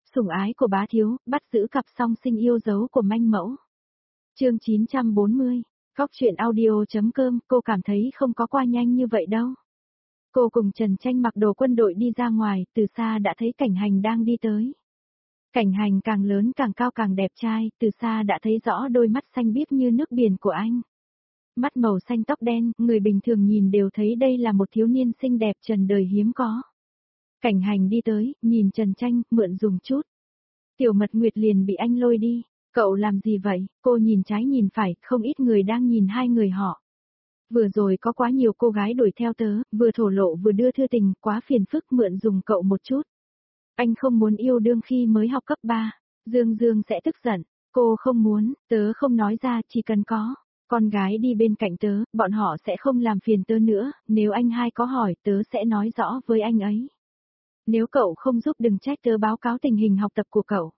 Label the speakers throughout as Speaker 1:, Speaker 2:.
Speaker 1: Sủng ái của bá thiếu, bắt giữ cặp song sinh yêu dấu của manh mẫu. Chương 940, Góc truyện audio.com, cô cảm thấy không có qua nhanh như vậy đâu. Cô cùng Trần Tranh mặc đồ quân đội đi ra ngoài, từ xa đã thấy Cảnh Hành đang đi tới. Cảnh Hành càng lớn càng cao càng đẹp trai, từ xa đã thấy rõ đôi mắt xanh biếc như nước biển của anh. Mắt màu xanh tóc đen, người bình thường nhìn đều thấy đây là một thiếu niên xinh đẹp trần đời hiếm có. Cảnh Hành đi tới, nhìn Trần Tranh, mượn dùng chút. Tiểu Mật Nguyệt liền bị anh lôi đi. Cậu làm gì vậy? Cô nhìn trái nhìn phải, không ít người đang nhìn hai người họ. Vừa rồi có quá nhiều cô gái đuổi theo tớ, vừa thổ lộ vừa đưa thư tình, quá phiền phức, mượn dùng cậu một chút. Anh không muốn yêu đương khi mới học cấp 3. Dương Dương sẽ tức giận. Cô không muốn, tớ không nói ra, chỉ cần có con gái đi bên cạnh tớ, bọn họ sẽ không làm phiền tớ nữa, nếu anh hai có hỏi tớ sẽ nói rõ với anh ấy. Nếu cậu không giúp đừng trách tớ báo cáo tình hình học tập của cậu.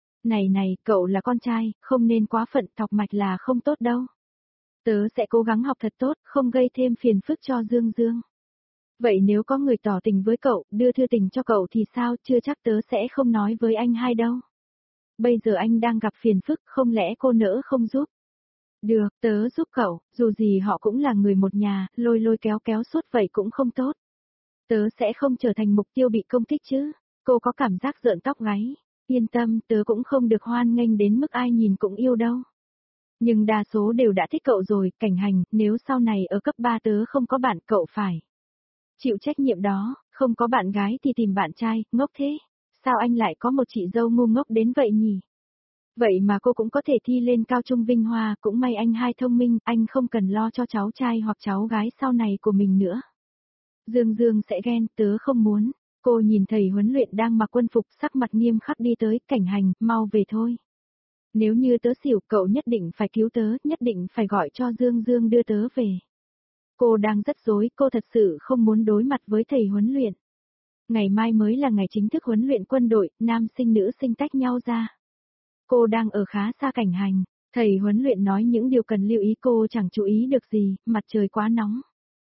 Speaker 1: Này, cậu là con trai, không nên quá phận, thọc mạch là không tốt đâu. Tớ sẽ cố gắng học thật tốt, không gây thêm phiền phức cho Dương Dương. Vậy nếu có người tỏ tình với cậu, đưa thư tình cho cậu thì sao, chưa chắc tớ sẽ không nói với anh hai đâu. Bây giờ anh đang gặp phiền phức, không lẽ cô nỡ không giúp? Được, tớ giúp cậu, dù gì họ cũng là người một nhà, lôi lôi kéo kéo suốt vậy cũng không tốt. Tớ sẽ không trở thành mục tiêu bị công kích chứ. Cô có cảm giác rợn tóc gáy. Yên tâm, tớ cũng không được hoan nghênh đến mức ai nhìn cũng yêu đâu. Nhưng đa số đều đã thích cậu rồi, Cảnh Hành, nếu sau này ở cấp 3 tớ không có bạn cậu phải chịu trách nhiệm đó, không có bạn gái thì tìm bạn trai, ngốc thế. Sao anh lại có một chị dâu ngu ngốc đến vậy nhỉ? Vậy mà cô cũng có thể thi lên cao trung Vinh Hoa, cũng may anh hai thông minh, anh không cần lo cho cháu trai hoặc cháu gái sau này của mình nữa. Dương Dương sẽ ghen, tớ không muốn. Cô nhìn thầy huấn luyện đang mặc quân phục, sắc mặt nghiêm khắc đi tới, Cảnh Hành, mau về thôi. Nếu như tớ xỉu, cậu nhất định phải cứu tớ, nhất định phải gọi cho Dương Dương đưa tớ về. Cô đang rất rối, cô thật sự không muốn đối mặt với thầy huấn luyện. Ngày mai mới là ngày chính thức huấn luyện quân đội, nam sinh nữ sinh tách nhau ra. Cô đang ở khá xa Cảnh Hành, thầy huấn luyện nói những điều cần lưu ý, cô chẳng chú ý được gì, mặt trời quá nóng.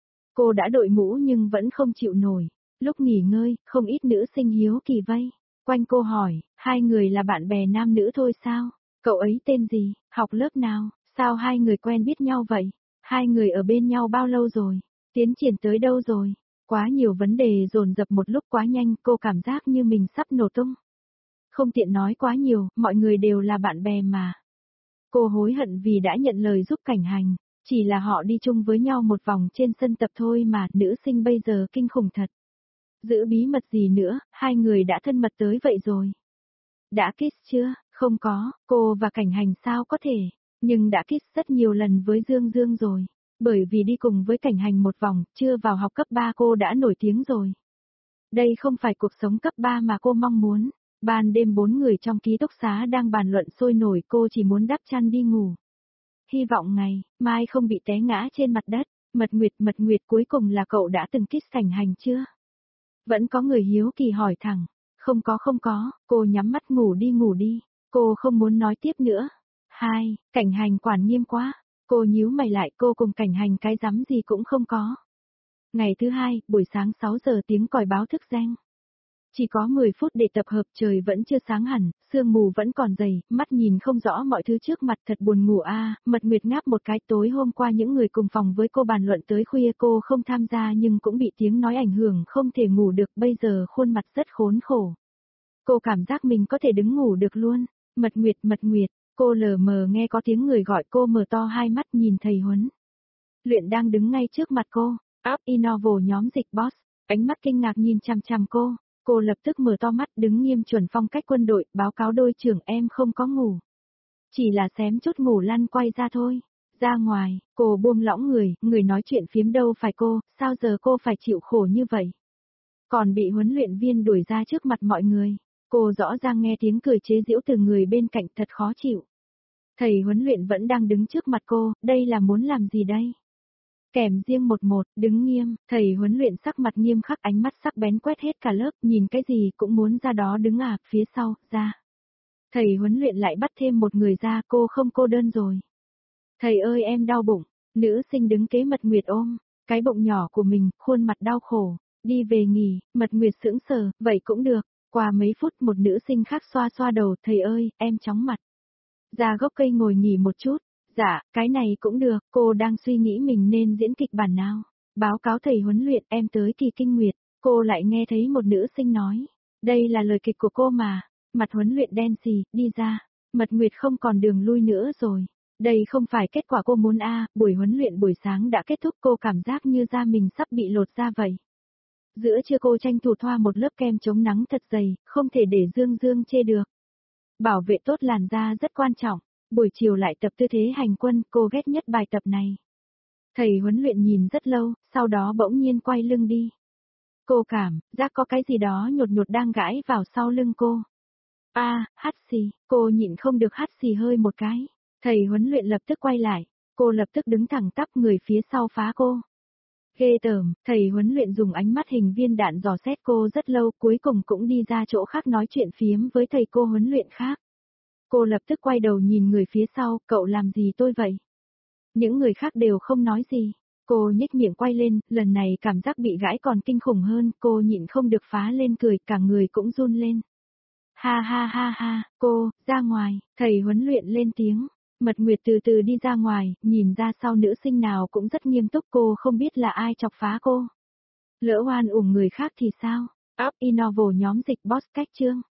Speaker 1: Cô đã đội mũ nhưng vẫn không chịu nổi. Lúc nghỉ ngơi, không ít nữ sinh hiếu kỳ vây quanh cô hỏi, hai người là bạn bè nam nữ thôi sao? Cậu ấy tên gì, học lớp nào, sao hai người quen biết nhau vậy? Hai người ở bên nhau bao lâu rồi? Tiến triển tới đâu rồi? Quá nhiều vấn đề dồn dập một lúc quá nhanh, cô cảm giác như mình sắp nổ tung. Không tiện nói quá nhiều, mọi người đều là bạn bè mà. Cô hối hận vì đã nhận lời giúp Cảnh Hành, chỉ là họ đi chung với nhau một vòng trên sân tập thôi mà, nữ sinh bây giờ kinh khủng thật. Giữ bí mật gì nữa, hai người đã thân mật tới vậy rồi. Đã kiss chưa? Không có, cô và Cảnh Hành sao có thể, nhưng đã kiss rất nhiều lần với Dương Dương rồi. Bởi vì đi cùng với Cảnh Hành một vòng, chưa vào học cấp 3 cô đã nổi tiếng rồi. Đây không phải cuộc sống cấp 3 mà cô mong muốn. Ban đêm 4 người trong ký túc xá đang bàn luận sôi nổi, cô chỉ muốn đắp chăn đi ngủ. Hy vọng ngày mai không bị té ngã trên mặt đất. Mật Nguyệt cuối cùng là cậu đã từng kiss Cảnh Hành chưa? Vẫn có người hiếu kỳ hỏi thẳng. Không có, cô nhắm mắt ngủ đi. Cô không muốn nói tiếp nữa. Cảnh Hành quản nghiêm quá. Cô nhíu mày lại, cô cùng Cảnh Hành cái rắm gì cũng không có. Ngày thứ hai, buổi sáng 6 giờ tiếng còi báo thức reng. Chỉ có 10 phút để tập hợp, trời vẫn chưa sáng hẳn, sương mù vẫn còn dày, mắt nhìn không rõ mọi thứ trước mặt, thật buồn ngủ a. Mật Nguyệt ngáp một cái, tối hôm qua những người cùng phòng với cô bàn luận tới khuya, cô không tham gia nhưng cũng bị tiếng nói ảnh hưởng không thể ngủ được, bây giờ khuôn mặt rất khốn khổ. Cô cảm giác mình có thể đứng ngủ được luôn. Mật Nguyệt, cô lờ mờ nghe có tiếng người gọi, cô mở to hai mắt nhìn thầy huấn luyện đang đứng ngay trước mặt cô. Up Innovo nhóm dịch boss, ánh mắt kinh ngạc nhìn chằm chằm cô. Cô lập tức mở to mắt, đứng nghiêm chuẩn phong cách quân đội, báo cáo đội trưởng, em không có ngủ. Chỉ là xém chút ngủ lăn quay ra thôi. Ra ngoài, cô buông lỏng người nói chuyện phiếm đâu phải cô, sao giờ cô phải chịu khổ như vậy? Còn bị huấn luyện viên đuổi ra trước mặt mọi người. Cô rõ ràng nghe tiếng cười chế giễu từ người bên cạnh, thật khó chịu. Thầy huấn luyện vẫn đang đứng trước mặt cô, đây là muốn làm gì đây? Kèm riêng 11, đứng nghiêm, thầy huấn luyện sắc mặt nghiêm khắc, ánh mắt sắc bén quét hết cả lớp, nhìn cái gì cũng muốn ra đó đứng phía sau, ra. Thầy huấn luyện lại bắt thêm một người ra, cô không cô đơn rồi. Thầy ơi em đau bụng, nữ sinh đứng kế Mật Nguyệt ôm cái bụng nhỏ của mình, khuôn mặt đau khổ, đi về nghỉ. Mật Nguyệt sững sờ, vậy cũng được, Qua mấy phút một nữ sinh khác xoa xoa đầu, thầy ơi, em chóng mặt. Ra gốc cây ngồi nghỉ một chút. Dạ, cái này cũng được, cô đang suy nghĩ mình nên diễn kịch bản nào. Báo cáo thầy huấn luyện em tới kỳ kinh nguyệt, cô lại nghe thấy một nữ sinh nói. Đây là lời kịch của cô mà, mặt huấn luyện đen xì, đi ra. Mật Nguyệt không còn đường lui nữa rồi. Đây không phải kết quả cô muốn buổi huấn luyện buổi sáng đã kết thúc, cô cảm giác như da mình sắp bị lột ra vậy. Giữa trưa cô tranh thủ thoa một lớp kem chống nắng thật dày, không thể để Dương Dương chê được. Bảo vệ tốt làn da rất quan trọng. Buổi chiều lại tập tư thế hành quân, cô ghét nhất bài tập này. Thầy huấn luyện nhìn rất lâu, sau đó bỗng nhiên quay lưng đi. Cô cảm giác có cái gì đó nhột nhột đang gãi vào sau lưng cô. Hắt xì, cô nhịn không được hắt xì hơi một cái. Thầy huấn luyện lập tức quay lại, cô lập tức đứng thẳng tắp, người phía sau phá cô. Ghê tởm, thầy huấn luyện dùng ánh mắt hình viên đạn dò xét cô rất lâu, cuối cùng cũng đi ra chỗ khác nói chuyện phiếm với thầy cô huấn luyện khác. Cô lập tức quay đầu nhìn người phía sau, cậu làm gì tôi vậy? Những người khác đều không nói gì. Cô nhếch miệng quay lên, lần này cảm giác bị gãi còn kinh khủng hơn, cô nhịn không được phá lên cười, cả người cũng run lên. Ha ha ha ha, cô, ra ngoài, thầy huấn luyện lên tiếng. Mật Nguyệt từ từ đi ra ngoài, nhìn ra sau nữ sinh nào cũng rất nghiêm túc, cô không biết là ai chọc phá cô. Lỡ oan uổng người khác thì sao? Up Innovo nhóm dịch boss cách chương.